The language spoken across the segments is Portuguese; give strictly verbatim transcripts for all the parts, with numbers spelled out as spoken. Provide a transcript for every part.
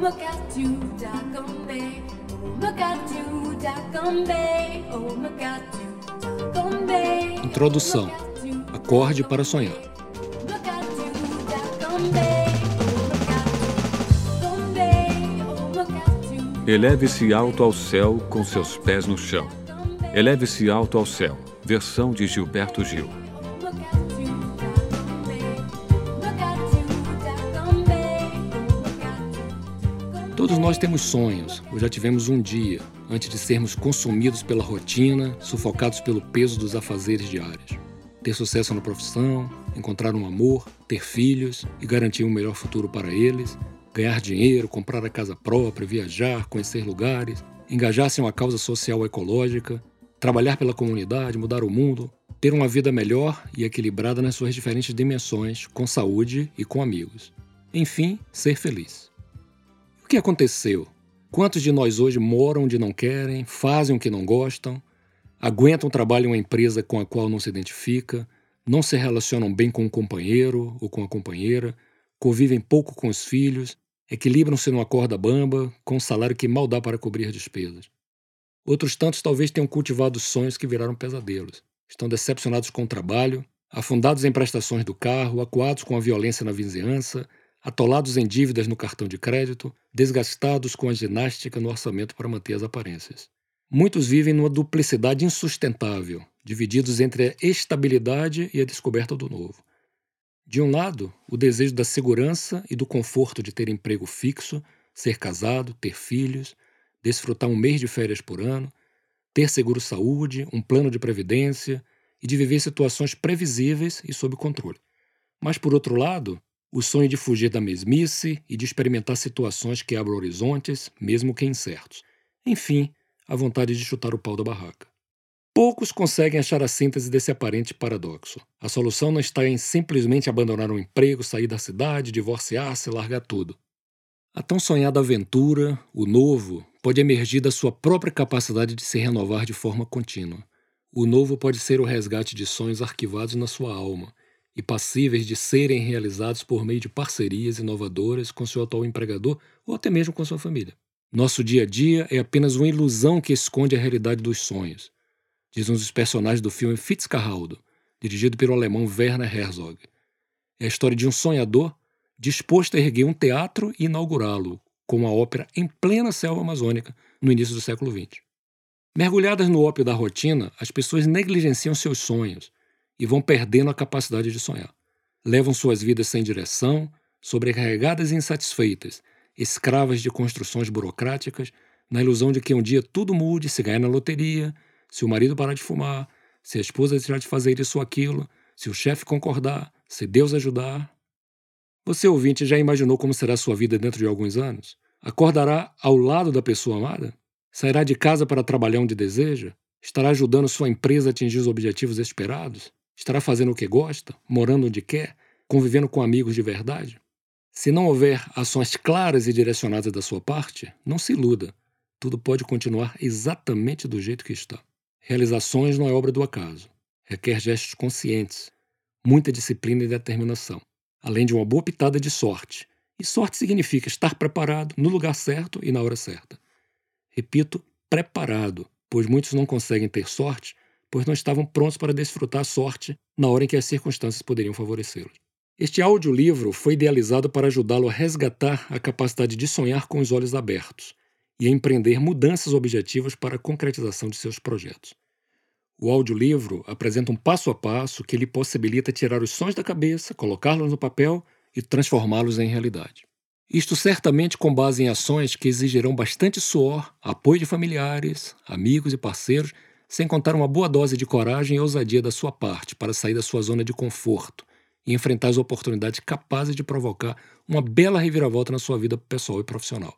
Mukatu Dakombe, Mukatu Dakombe, oh Mukatu Dakombe. Introdução. Acorde para sonhar. Mukatu Dakombe, oh Mukatu Dakombe, oh Mukatu. Eleve-se alto ao céu com seus pés no chão. Eleve-se alto ao céu. Versão de Gilberto Gil. Todos nós temos sonhos, ou já tivemos um dia, antes de sermos consumidos pela rotina, sufocados pelo peso dos afazeres diários. Ter sucesso na profissão, encontrar um amor, ter filhos e garantir um melhor futuro para eles, ganhar dinheiro, comprar a casa própria, viajar, conhecer lugares, engajar-se em uma causa social ou ecológica, trabalhar pela comunidade, mudar o mundo, ter uma vida melhor e equilibrada nas suas diferentes dimensões, com saúde e com amigos. Enfim, ser feliz. O que aconteceu? Quantos de nós hoje moram onde não querem, fazem o que não gostam, aguentam trabalho em uma empresa com a qual não se identifica, não se relacionam bem com o companheiro ou com a companheira, convivem pouco com os filhos, equilibram-se numa corda bamba, com um salário que mal dá para cobrir despesas. Outros tantos talvez tenham cultivado sonhos que viraram pesadelos. Estão decepcionados com o trabalho, afundados em prestações do carro, acuados com a violência na vizinhança, atolados em dívidas no cartão de crédito, desgastados com a ginástica no orçamento para manter as aparências. Muitos vivem numa duplicidade insustentável, divididos entre a estabilidade e a descoberta do novo. De um lado, o desejo da segurança e do conforto de ter emprego fixo, ser casado, ter filhos, desfrutar um mês de férias por ano, ter seguro-saúde, um plano de previdência e de viver situações previsíveis e sob controle. Mas, por outro lado, o sonho de fugir da mesmice e de experimentar situações que abram horizontes, mesmo que incertos. Enfim, a vontade de chutar o pau da barraca. Poucos conseguem achar a síntese desse aparente paradoxo. A solução não está em simplesmente abandonar um emprego, sair da cidade, divorciar-se, largar tudo. A tão sonhada aventura, o novo, pode emergir da sua própria capacidade de se renovar de forma contínua. O novo pode ser o resgate de sonhos arquivados na sua alma, e passíveis de serem realizados por meio de parcerias inovadoras com seu atual empregador ou até mesmo com sua família. Nosso dia a dia é apenas uma ilusão que esconde a realidade dos sonhos, diz um dos personagens do filme Fitzcarraldo, dirigido pelo alemão Werner Herzog. É a história de um sonhador disposto a erguer um teatro e inaugurá-lo, com uma ópera em plena selva amazônica, no início do século vinte. Mergulhadas no ópio da rotina, as pessoas negligenciam seus sonhos, e vão perdendo a capacidade de sonhar. Levam suas vidas sem direção, sobrecarregadas e insatisfeitas, escravas de construções burocráticas, na ilusão de que um dia tudo mude se ganhar na loteria, se o marido parar de fumar, se a esposa deixar de fazer isso ou aquilo, se o chefe concordar, se Deus ajudar. Você, ouvinte, já imaginou como será a sua vida dentro de alguns anos? Acordará ao lado da pessoa amada? Sairá de casa para trabalhar onde deseja? Estará ajudando sua empresa a atingir os objetivos esperados? Estará fazendo o que gosta, morando onde quer, convivendo com amigos de verdade? Se não houver ações claras e direcionadas da sua parte, não se iluda. Tudo pode continuar exatamente do jeito que está. Realizações não é obra do acaso. Requer gestos conscientes, muita disciplina e determinação, além de uma boa pitada de sorte. E sorte significa estar preparado, no lugar certo e na hora certa. Repito, preparado, pois muitos não conseguem ter sorte pois não estavam prontos para desfrutar a sorte na hora em que as circunstâncias poderiam favorecê-los. Este audiolivro foi idealizado para ajudá-lo a resgatar a capacidade de sonhar com os olhos abertos e a empreender mudanças objetivas para a concretização de seus projetos. O audiolivro apresenta um passo a passo que lhe possibilita tirar os sonhos da cabeça, colocá-los no papel e transformá-los em realidade. Isto certamente com base em ações que exigirão bastante suor, apoio de familiares, amigos e parceiros, sem contar uma boa dose de coragem e ousadia da sua parte para sair da sua zona de conforto e enfrentar as oportunidades capazes de provocar uma bela reviravolta na sua vida pessoal e profissional.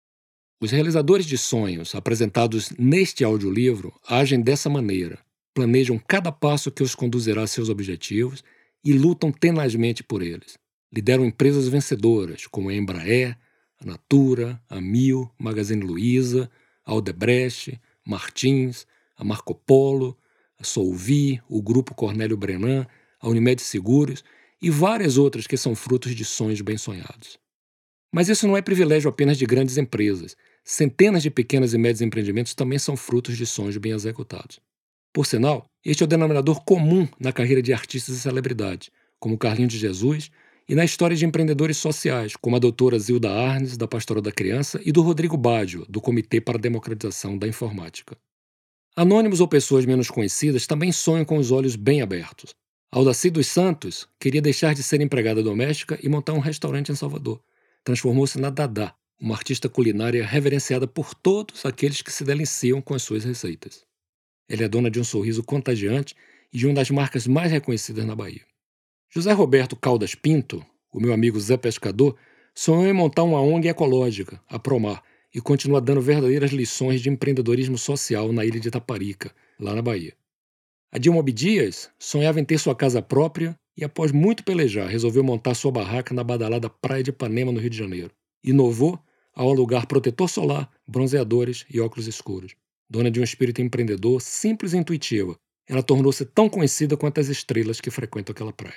Os realizadores de sonhos apresentados neste audiolivro agem dessa maneira, planejam cada passo que os conduzirá a seus objetivos e lutam tenazmente por eles. Lideram empresas vencedoras, como a Embraer, a Natura, a Mil, Magazine Luiza, a Odebrecht, Martins, a Marco Polo, a Solvi, o Grupo Cornélio Brenan, a Unimed Seguros e várias outras que são frutos de sonhos bem sonhados. Mas isso não é privilégio apenas de grandes empresas. Centenas de pequenos e médios empreendimentos também são frutos de sonhos bem executados. Por sinal, este é o denominador comum na carreira de artistas e celebridades, como Carlinhos de Jesus, e na história de empreendedores sociais, como a doutora Zilda Arnes, da Pastoral da Criança, e do Rodrigo Baggio, do Comitê para a Democratização da Informática. Anônimos ou pessoas menos conhecidas também sonham com os olhos bem abertos. Aldaci dos Santos queria deixar de ser empregada doméstica e montar um restaurante em Salvador. Transformou-se na Dadá, uma artista culinária reverenciada por todos aqueles que se deliciam com as suas receitas. Ela é dona de um sorriso contagiante e de uma das marcas mais reconhecidas na Bahia. José Roberto Caldas Pinto, o meu amigo Zé Pescador, sonhou em montar uma O N G ecológica, a Promar, e continua dando verdadeiras lições de empreendedorismo social na ilha de Itaparica, lá na Bahia. A Dilma Abdias sonhava em ter sua casa própria e, após muito pelejar, resolveu montar sua barraca na badalada Praia de Ipanema, no Rio de Janeiro. Inovou ao alugar protetor solar, bronzeadores e óculos escuros. Dona de um espírito empreendedor simples e intuitiva, ela tornou-se tão conhecida quanto as estrelas que frequentam aquela praia.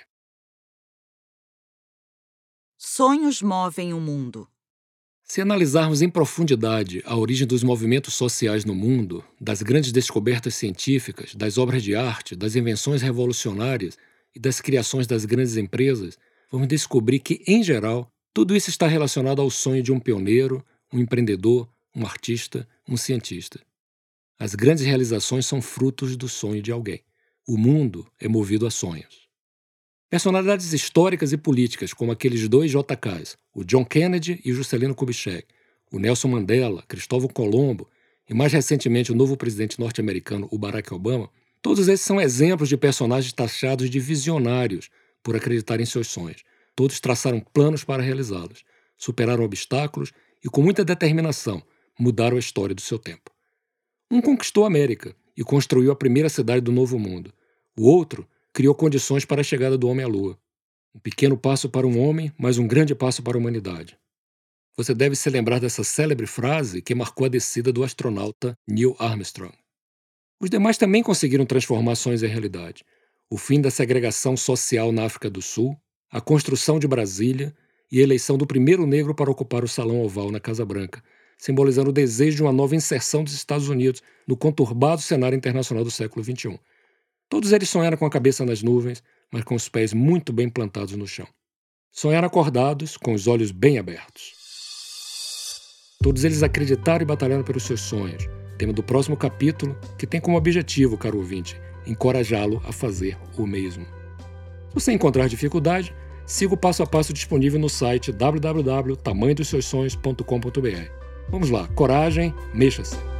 Sonhos movem o mundo. Se analisarmos em profundidade a origem dos movimentos sociais no mundo, das grandes descobertas científicas, das obras de arte, das invenções revolucionárias e das criações das grandes empresas, vamos descobrir que, em geral, tudo isso está relacionado ao sonho de um pioneiro, um empreendedor, um artista, um cientista. As grandes realizações são frutos do sonho de alguém. O mundo é movido a sonhos. Personalidades históricas e políticas, como aqueles dois J Ks, o John Kennedy e o Juscelino Kubitschek, o Nelson Mandela, Cristóvão Colombo e, mais recentemente, o novo presidente norte-americano, o Barack Obama, todos esses são exemplos de personagens taxados de visionários por acreditar em seus sonhos. Todos traçaram planos para realizá-los, superaram obstáculos e, com muita determinação, mudaram a história do seu tempo. Um conquistou a América e construiu a primeira cidade do Novo Mundo. O outro criou condições para a chegada do homem à Lua. Um pequeno passo para um homem, mas um grande passo para a humanidade. Você deve se lembrar dessa célebre frase que marcou a descida do astronauta Neil Armstrong. Os demais também conseguiram transformar sonhos em realidade. O fim da segregação social na África do Sul, a construção de Brasília e a eleição do primeiro negro para ocupar o Salão Oval na Casa Branca, simbolizando o desejo de uma nova inserção dos Estados Unidos no conturbado cenário internacional do século vinte e um. Todos eles sonharam com a cabeça nas nuvens, mas com os pés muito bem plantados no chão. Sonharam acordados, com os olhos bem abertos. Todos eles acreditaram e batalharam pelos seus sonhos, tema do próximo capítulo, que tem como objetivo, caro ouvinte, encorajá-lo a fazer o mesmo. Se você encontrar dificuldade, siga o passo a passo disponível no site w w w ponto tamanho dos seus sonhos ponto com ponto b r. Vamos lá, coragem, mexa-se!